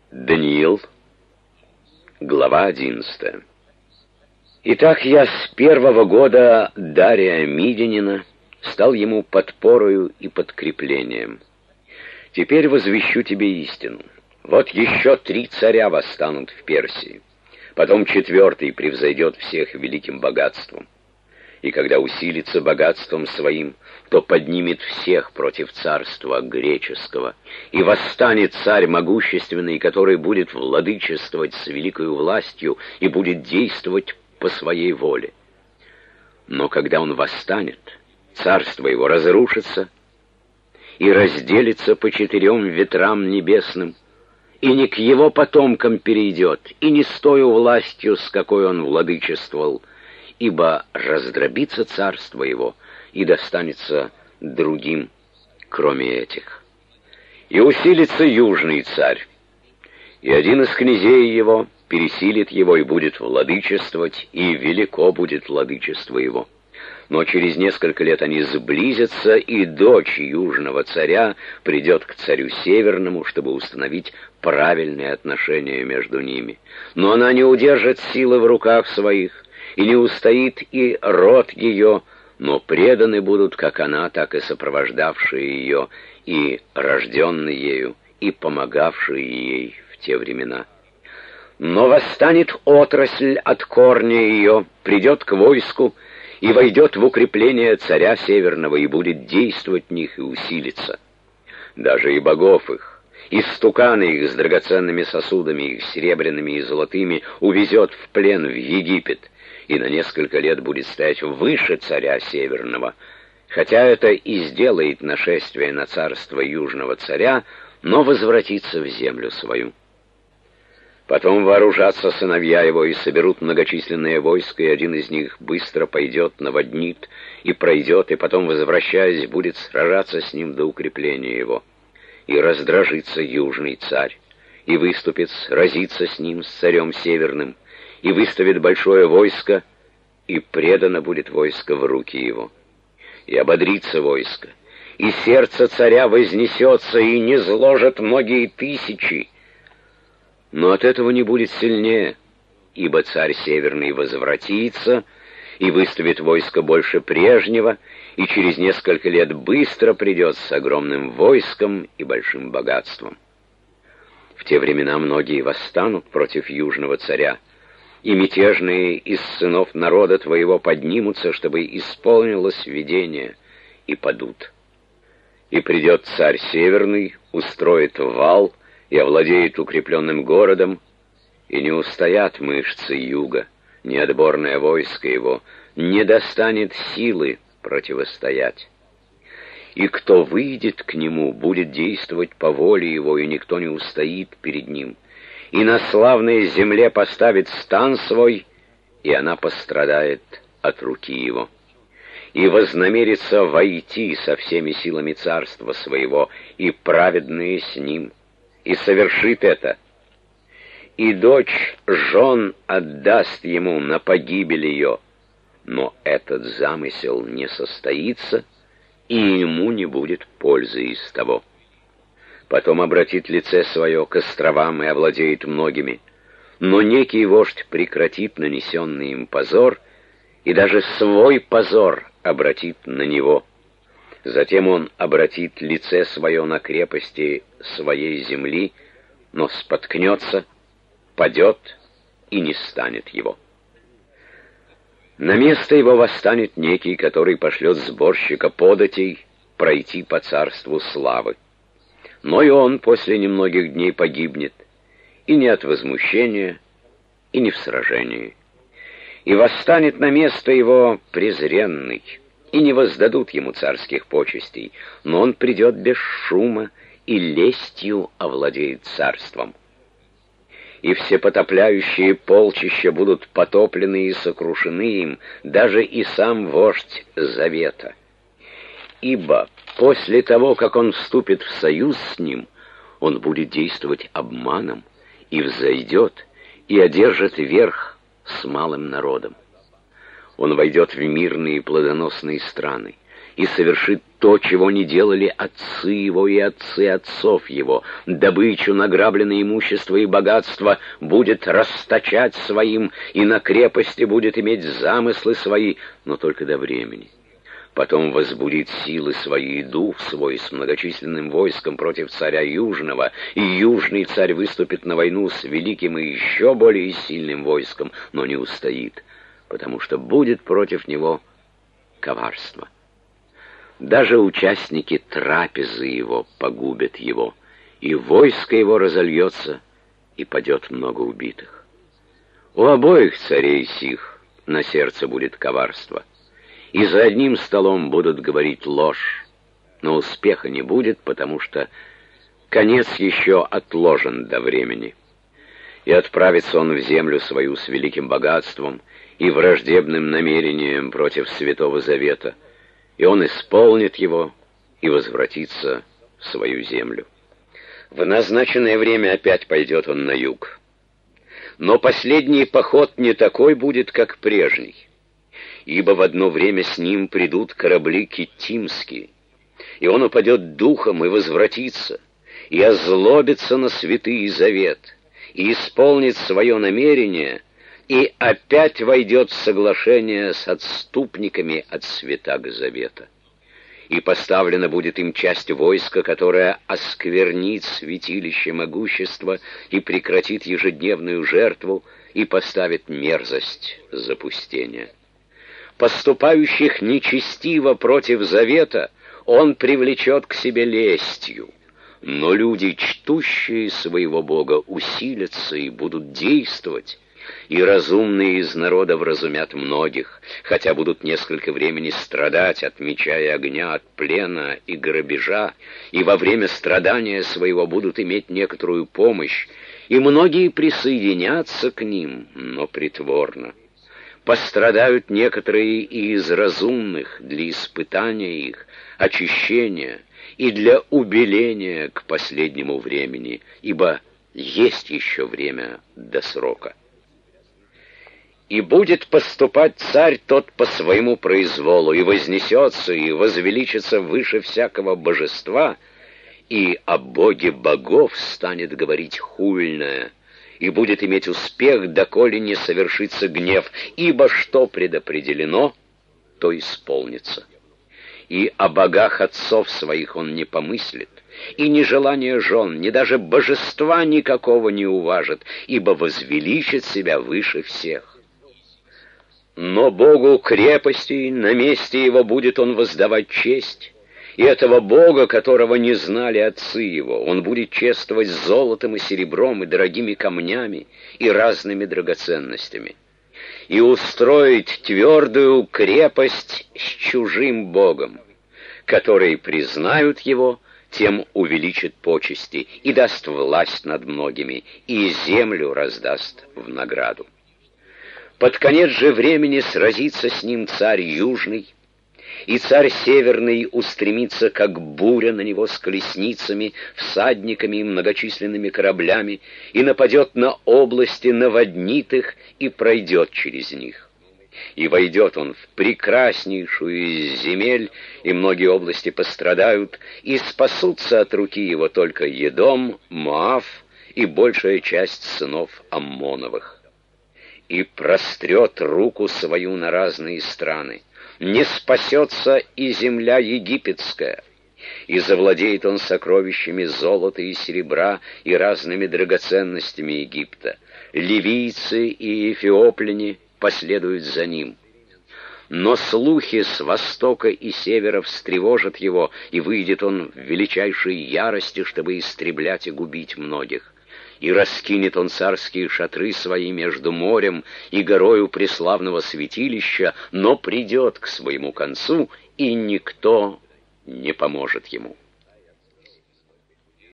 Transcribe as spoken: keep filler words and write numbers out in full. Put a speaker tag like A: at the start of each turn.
A: Даниил, глава одиннадцатая. Итак, я с первого года Дария Мидянина стал ему подпорою и подкреплением. Теперь возвещу тебе истину. Вот еще три царя восстанут в Персии. Потом четвертый превзойдет всех великим богатством. И когда усилится богатством своим, то поднимет всех против царства греческого. И восстанет царь могущественный, который будет владычествовать с великою властью и будет действовать по своей воле. Но когда он восстанет, царство его разрушится и разделится по четырем ветрам небесным, и не к его потомкам перейдет, и не с тою властью, с какой он владычествовал, ибо раздробится царство его и достанется другим, кроме этих. И усилится южный царь, и один из князей его пересилит его и будет владычествовать, и велико будет владычество его. Но через несколько лет они сблизятся, и дочь южного царя придет к царю северному, чтобы установить правильные отношения между ними. Но она не удержит силы в руках своих, и не устоит и род ее, но преданы будут как она, так и сопровождавшие ее, и рожденные ею, и помогавшие ей в те времена. Но восстанет отрасль от корня ее, придет к войску, и войдет в укрепление царя северного, и будет действовать в них и усилиться. Даже и богов их, и стуканы их с драгоценными сосудами, их серебряными и золотыми, увезет в плен в Египет, и на несколько лет будет стоять выше царя северного, хотя это и сделает нашествие на царство южного царя, но возвратится в землю свою. Потом вооружатся сыновья его и соберут многочисленное войско, и один из них быстро пойдет, наводнит и пройдет, и потом, возвращаясь, будет сражаться с ним до укрепления его. И раздражится южный царь, и выступит сразиться с ним, с царем северным, и выставит большое войско, и предано будет войско в руки его. И ободрится войско, и сердце царя вознесется, и не зложат многие тысячи. Но от этого не будет сильнее, ибо царь северный возвратится и выставит войско больше прежнего, и через несколько лет быстро придет с огромным войском и большим богатством. В те времена многие восстанут против южного царя, и мятежные из сынов народа твоего поднимутся, чтобы исполнилось видение, и падут. И придет царь северный, устроит вал и овладеет укрепленным городом, и не устоят мышцы юга, ни отборное войско его не достанет силы противостоять. И кто выйдет к нему, будет действовать по воле его, и никто не устоит перед ним. И на славной земле поставит стан свой, и она пострадает от руки его. И вознамерится войти со всеми силами царства своего, и праведные с ним, и совершит это. И дочь жен отдаст ему на погибель ее, но этот замысел не состоится, и ему не будет пользы из того. Потом обратит лице свое к островам и овладеет многими, но некий вождь прекратит нанесенный им позор, и даже свой позор обратит на него. Затем он обратит лице свое на крепости своей земли, но споткнется, падет и не станет его. На место его восстанет некий, который пошлет сборщика податей пройти по царству славы. Но и он после немногих дней погибнет, и не от возмущения, и не в сражении. И восстанет на место его презренный, и не воздадут ему царских почестей, но он придет без шума и лестью овладеет царством. И все потопляющие полчища будут потоплены и сокрушены им, даже и сам вождь Завета. Ибо после того, как он вступит в союз с ним, он будет действовать обманом, и взойдет, и одержит верх с малым народом. Он войдет в мирные и плодоносные страны, и совершит то, чего не делали отцы его и отцы отцов его. Добычу, награбленное имущество и богатство будет расточать своим, и на крепости будет иметь замыслы свои, но только до времени. Потом возбудит силы свои и дух свой с многочисленным войском против царя Южного, и Южный царь выступит на войну с великим и еще более сильным войском, но не устоит, потому что будет против него коварство. Даже участники трапезы его погубят его, и войско его разольется, и падет много убитых. У обоих царей сих на сердце будет коварство, и за одним столом будут говорить ложь, но успеха не будет, потому что конец еще отложен до времени. И отправится он в землю свою с великим богатством и враждебным намерением против Святого Завета, и он исполнит его и возвратится в свою землю. В назначенное время опять пойдет он на юг. Но последний поход не такой будет, как прежний, ибо в одно время с ним придут корабли киттимские, и он упадет духом и возвратится, и озлобится на святый завет, и исполнит свое намерение, и опять войдет в соглашение с отступниками от святаго завета. И поставлена будет им часть войска, которая осквернит святилище могущества и прекратит ежедневную жертву и поставит мерзость запустения. Поступающих нечестиво против завета он привлечет к себе лестью, но люди, чтущие своего Бога, усилятся и будут действовать, и разумные из народа вразумят многих, хотя будут несколько времени страдать от меча и огня, от плена и грабежа, и во время страдания своего будут иметь некоторую помощь, и многие присоединятся к ним, но притворно. Пострадают некоторые и из разумных для испытания их, очищения и для убеления к последнему времени, ибо есть еще время до срока. И будет поступать царь тот по своему произволу, и вознесется, и возвеличится выше всякого божества, и о Боге богов станет говорить хульное, и будет иметь успех, доколе не совершится гнев, ибо что предопределено, то исполнится. И о богах отцов своих он не помыслит, и ни желания жен, ни даже божества никакого не уважит, ибо возвеличит себя выше всех. Но Богу крепости на месте его будет он воздавать честь, и этого Бога, которого не знали отцы его, он будет чествовать золотом и серебром, и дорогими камнями, и разными драгоценностями, и устроить твердую крепость с чужим Богом, которые признают его, тем увеличит почести и даст власть над многими, и землю раздаст в награду. Под конец же времени сразится с ним царь Южный, и царь Северный устремится, как буря, на него с колесницами, всадниками и многочисленными кораблями, и нападет на области, наводнит их и пройдет через них. И войдет он в прекраснейшую из земель, и многие области пострадают, и спасутся от руки его только Едом, Моав и большая часть сынов Аммоновых. И прострет руку свою на разные страны. Не спасется и земля египетская, и завладеет он сокровищами золота и серебра и разными драгоценностями Египта. Ливийцы и эфиопляне последуют за ним. Но слухи с востока и севера встревожат его, и выйдет он в величайшей ярости, чтобы истреблять и губить многих. И раскинет он царские шатры свои между морем и горою преславного святилища, но придет к своему концу, и никто не поможет ему.